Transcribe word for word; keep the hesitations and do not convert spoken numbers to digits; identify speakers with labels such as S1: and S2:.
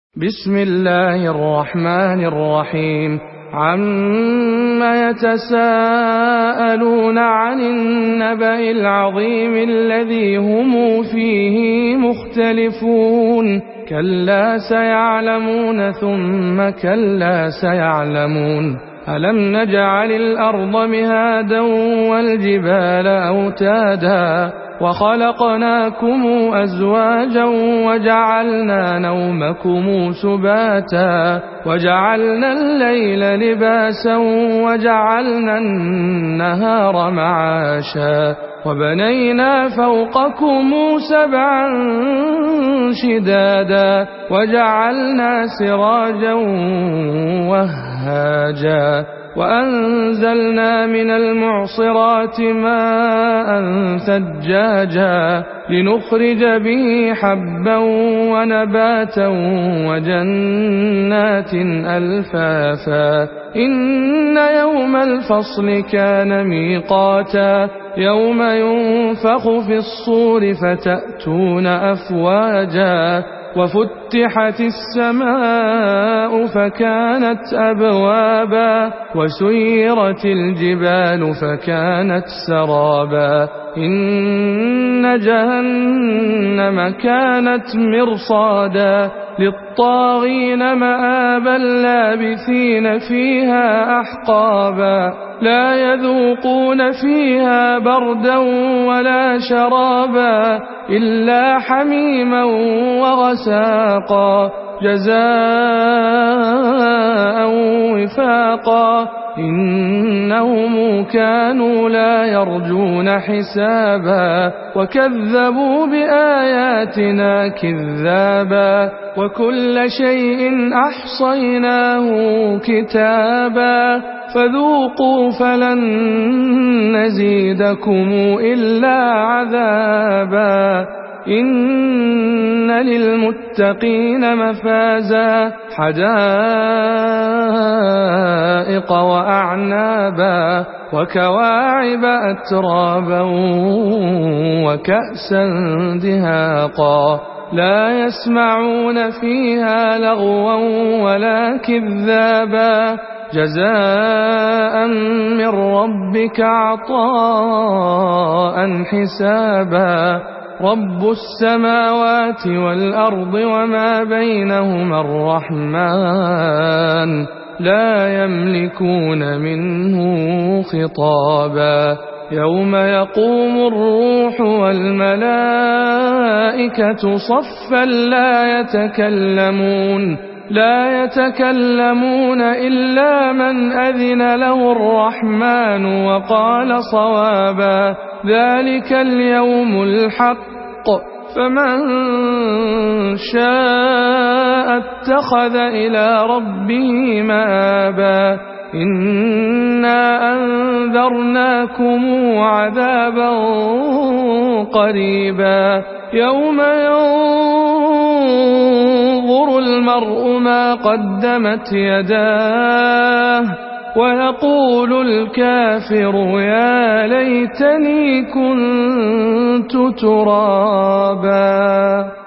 S1: بسم الله الرحمن الرحيم عما يتساءلون عن النبأ العظيم الذي هم فيه مختلفون كلا سيعلمون ثم كلا سيعلمون ألم نجعل الأرض مهادا والجبال أوتادا وخلقناكم أزواجا وجعلنا نومكم سباتا وجعلنا الليل لباسا وجعلنا النهار معاشا وبنينا فوقكم سبعا شدادا وجعلنا سراجا وهاجا وأنزلنا من المعصرات ماء ثجاجا لنخرج به حبا ونباتا وجنات ألفافا إن يوم الفصل كان ميقاتا يوم ينفخ في الصور فتأتون أفواجا وفتحت السماء فكانت أبوابا وسيرت الجبال فكانت سرابا إن جهنم كانت مرصادا للطاغين مآبا لابثين فيها أحقابا لا يذوقون فيها بردا ولا شرابا إلا حميما وغساقا جزاء وفاقا إنهم كانوا لا يرجون حسابا وكذبوا بآياتنا كذابا وكل شيء أحصيناه كتابا فذوقوا فلن نزيدكم إلا عذابا إن للمتقين مفازا حدائق وأعنابا وكواعب أترابا وكأسا دهاقا لا يسمعون فيها لغوا ولا كذابا جزاء من ربك عطاء حسابا رب السماوات والأرض وما بينهما الرحمن لا يملكون منه خطابا يوم يقوم الروح والملائكة صفا لا يتكلمون لا يتكلمون إلا من أذن له الرحمن وقال صوابا ذلك اليوم الحق فمن شاء اتخذ إلى ربه مآبا إنا أنذرناكم عذابا قريبا يوم ينظر المرء ما قدمت يداه ويقول الكافر يا ليتني كنت ترابا.